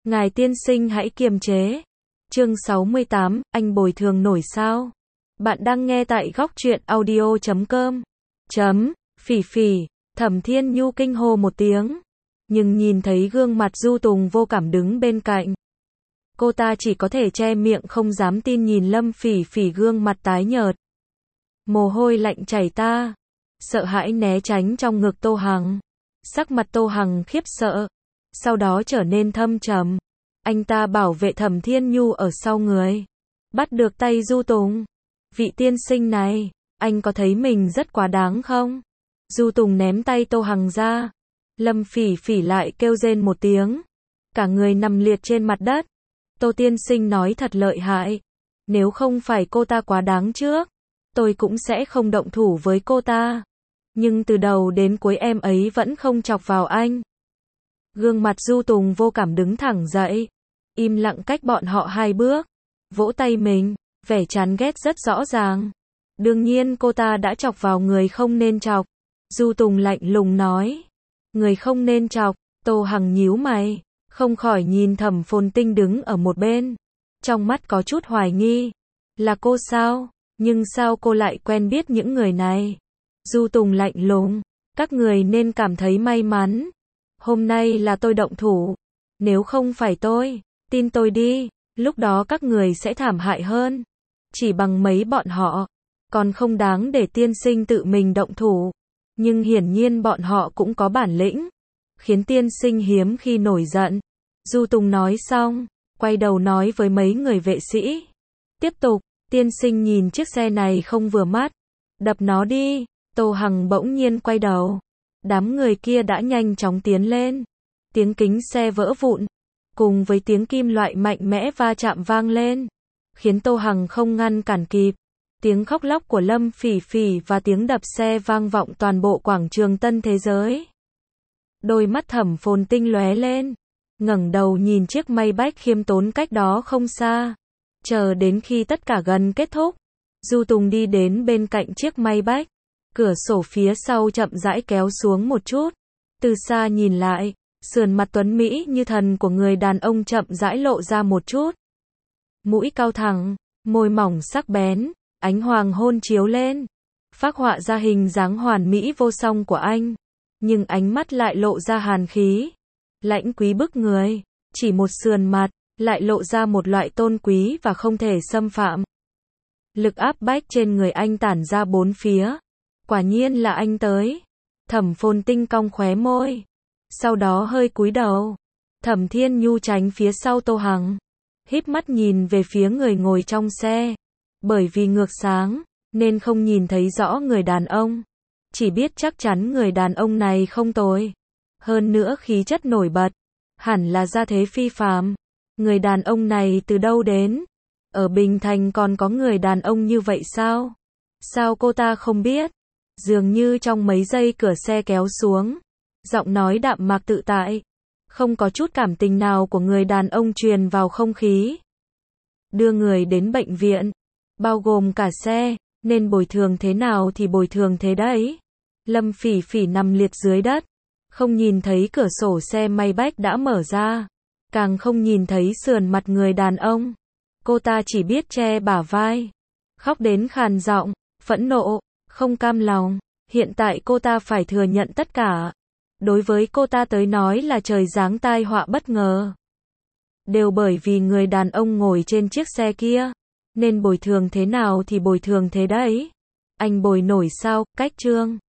Ngài tiên sinh hãy kiềm chế. Chương 68, anh bồi thường nổi sao? Bạn đang nghe tại góc truyện audio.com. Phỉ phỉ, Thẩm Thiên Nhu kinh hô một tiếng, nhưng nhìn thấy gương mặt Du Tùng vô cảm đứng bên cạnh. Cô ta chỉ có thể che miệng không dám tin nhìn Lâm Phỉ Phỉ gương mặt tái nhợt. Mồ hôi lạnh chảy ta, sợ hãi né tránh trong ngực Tô Hằng. Sắc mặt Tô Hằng khiếp sợ, sau đó trở nên thâm trầm. Anh ta bảo vệ Thẩm Thiên Nhu ở sau người, bắt được tay Du Tùng. Vị tiên sinh này, anh có thấy mình rất quá đáng không? Du Tùng ném tay Tô Hằng ra. Lâm Phỉ Phỉ lại kêu rên một tiếng, cả người nằm liệt trên mặt đất. Tô tiên sinh nói thật lợi hại, nếu không phải cô ta quá đáng trước, tôi cũng sẽ không động thủ với cô ta. Nhưng từ đầu đến cuối em ấy vẫn không chọc vào anh. Gương mặt Du Tùng vô cảm đứng thẳng dậy, im lặng cách bọn họ 2 bước, vỗ tay mình, vẻ chán ghét rất rõ ràng. Đương nhiên cô ta đã chọc vào người không nên chọc. Du Tùng lạnh lùng nói, người không nên chọc. Tô Hằng nhíu mày, không khỏi nhìn Thẩm Phồn Tinh đứng ở một bên, trong mắt có chút hoài nghi. Là cô sao? Nhưng sao cô lại quen biết những người này? Du Tùng lạnh lùng, các người nên cảm thấy may mắn. Hôm nay là tôi động thủ, nếu không phải tôi, tin tôi đi, lúc đó các người sẽ thảm hại hơn. Chỉ bằng mấy bọn họ, còn không đáng để tiên sinh tự mình động thủ. Nhưng hiển nhiên bọn họ cũng có bản lĩnh, khiến tiên sinh hiếm khi nổi giận. Du Tùng nói xong, quay đầu nói với mấy người vệ sĩ. Tiếp tục, tiên sinh nhìn chiếc xe này không vừa mắt, đập nó đi. Tô Hằng bỗng nhiên quay đầu. Đám người kia đã nhanh chóng tiến lên. Tiếng kính xe vỡ vụn, cùng với tiếng kim loại mạnh mẽ va chạm vang lên, khiến Tô Hằng không ngăn cản kịp. Tiếng khóc lóc của Lâm Phỉ Phỉ và tiếng đập xe vang vọng toàn bộ quảng trường Tân Thế Giới. Đôi mắt Thẩm Phồn Tinh lóe lên, ngẩng đầu nhìn chiếc Maybach khiêm tốn cách đó không xa. Chờ đến khi tất cả gần kết thúc, Du Tùng đi đến bên cạnh chiếc Maybach, cửa sổ phía sau chậm rãi kéo xuống một chút. Từ xa nhìn lại, sườn mặt tuấn mỹ như thần của người đàn ông chậm rãi lộ ra một chút. Mũi cao thẳng, môi mỏng sắc bén, ánh hoàng hôn chiếu lên, phác họa ra hình dáng hoàn mỹ vô song của anh. Nhưng ánh mắt lại lộ ra hàn khí, lãnh quý bức người. Chỉ một sườn mặt, lại lộ ra một loại tôn quý và không thể xâm phạm. Lực áp bách trên người anh tản ra bốn phía. Quả nhiên là anh tới. Thẩm Phồn Tinh cong khóe môi, sau đó hơi cúi đầu. Thẩm Thiên Nhu tránh phía sau Tô Hằng, híp mắt nhìn về phía người ngồi trong xe. Bởi vì ngược sáng, nên không nhìn thấy rõ người đàn ông. Chỉ biết chắc chắn người đàn ông này không tồi. Hơn nữa khí chất nổi bật, hẳn là gia thế phi phàm. Người đàn ông này từ đâu đến? Ở Bình Thành còn có người đàn ông như vậy sao? Sao cô ta không biết? Dường như trong mấy giây cửa xe kéo xuống, giọng nói đạm mạc tự tại, không có chút cảm tình nào của người đàn ông truyền vào không khí. Đưa người đến bệnh viện, bao gồm cả xe, nên bồi thường thế nào thì bồi thường thế đấy. Lâm Phỉ Phỉ nằm liệt dưới đất, không nhìn thấy cửa sổ xe Maybach đã mở ra, càng không nhìn thấy sườn mặt người đàn ông. Cô ta chỉ biết che bả vai, khóc đến khàn giọng, phẫn nộ, không cam lòng. Hiện tại cô ta phải thừa nhận tất cả. Đối với cô ta tới nói là trời giáng tai họa bất ngờ. Đều bởi vì người đàn ông ngồi trên chiếc xe kia, nên bồi thường thế nào thì bồi thường thế đấy. Anh bồi nổi sao? Cách chương